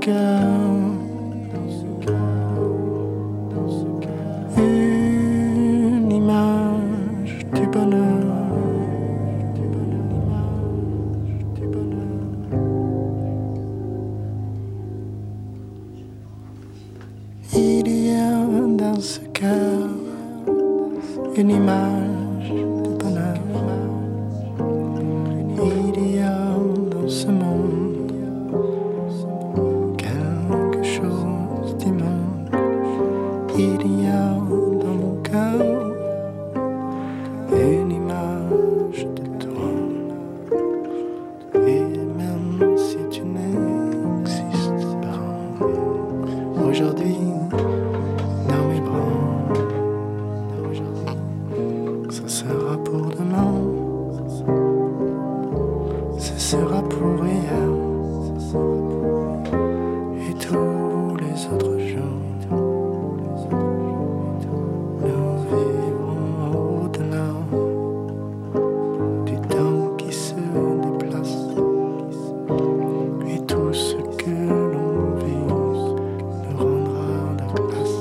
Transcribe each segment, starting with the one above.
cœur une image du bonheur. Il y a dans ce cœur une image du bonheur. Il y a dans ce monde quelque chose d'immonde. Il y a dans mon cœur une image de toi. Et même si tu n'existes pas aujourd'hui dans mes bras, ce sera pour demain, ce sera pour hier et tous les autres jours. Nous vivrons au-delà du temps qui se déplace et tout ce que l'on vit nous rendra la place.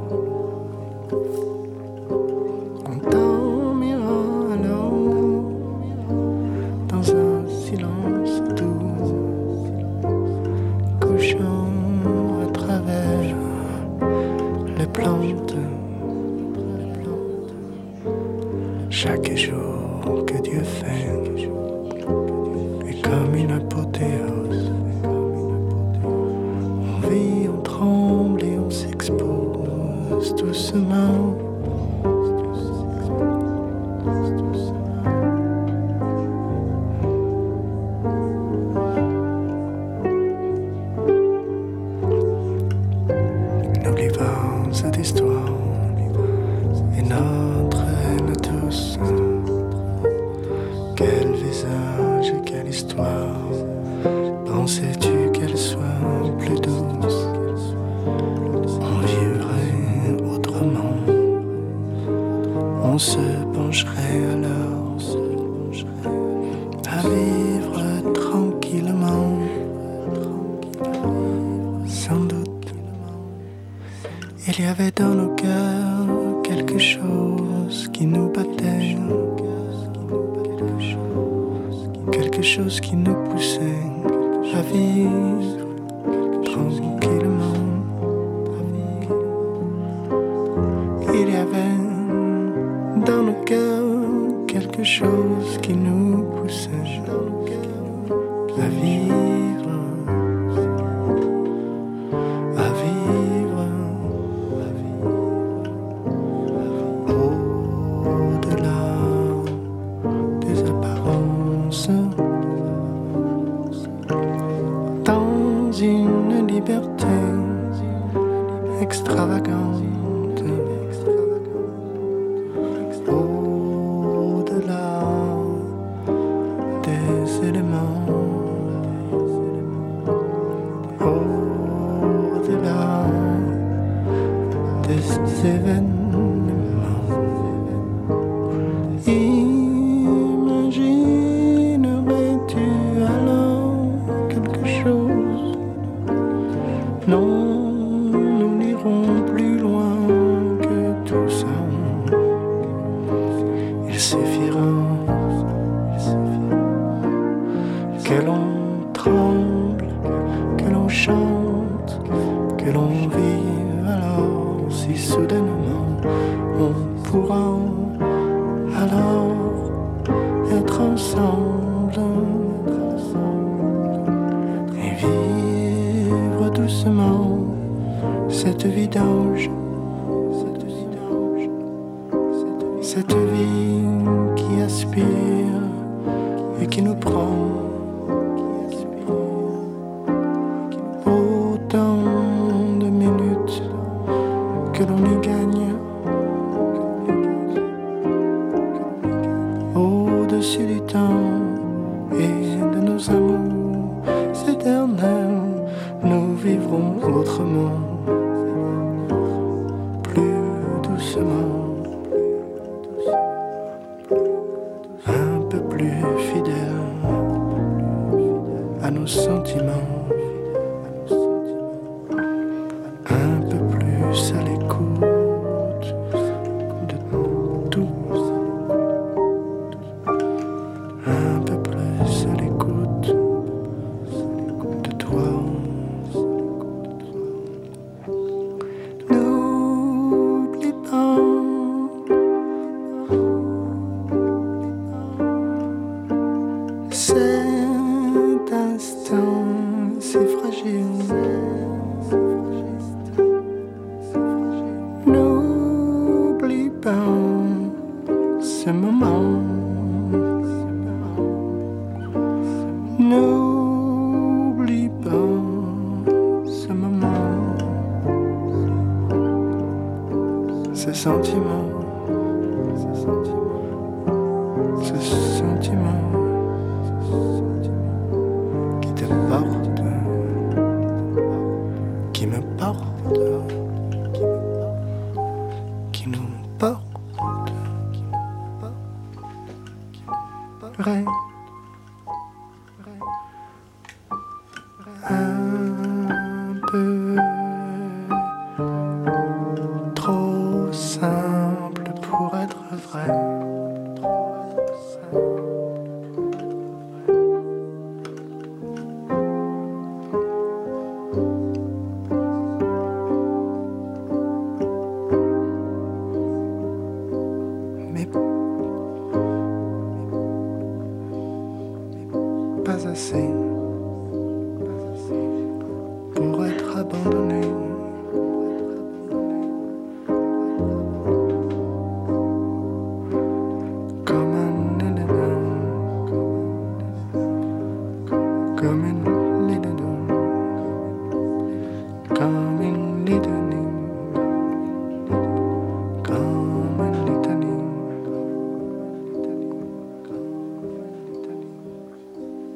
On dormira alors dans un silence doux, couchant à travers les plantes. Chaque jour que Dieu fait est comme une apothéose. On vit, on tremble et on s'expose doucement. Nous livrons cette histoire et notre haine tous. Quel visage et quelle histoire. Pensais-tu qu'elle soit plus douce? On vivrait autrement. On se pencherait alors à vivre tranquillement. Sans doute, il y avait dans nos cœurs quelque chose qui nous battait, quelque chose qui nous poussait à vivre tranquillement. Il y avait dans nos cœurs quelque chose qui nous poussait à vivre, à vivre au-delà des apparences, dans une liberté extravagante. Au-delà des éléments, au-delà des événements. Imaginerais-tu alors quelque chose? Non, nous n'irons plus loin que tout ça. Il suffira que l'on tremble, que l'on chante, que l'on vive alors si soudainement on pourra alors être ensemble et vivre doucement cette vidange, cette vie qui aspire et qui nous prend autant de minutes que l'on y gagne au-dessus du temps et de nos amours éternels. Nous vivrons autrement, plus doucement, un peu plus fidèle à nos sentiments. Cet instant si fragile, n'oublie pas ce moment. N'oublie pas ce moment, ce sentiment, ce sentiment qui te porte, qui me porte, qui nous porte. Vrai. Un peu trop simple pour être vrai. Mais pas assez pour être abandonné. Comme un élément, comme une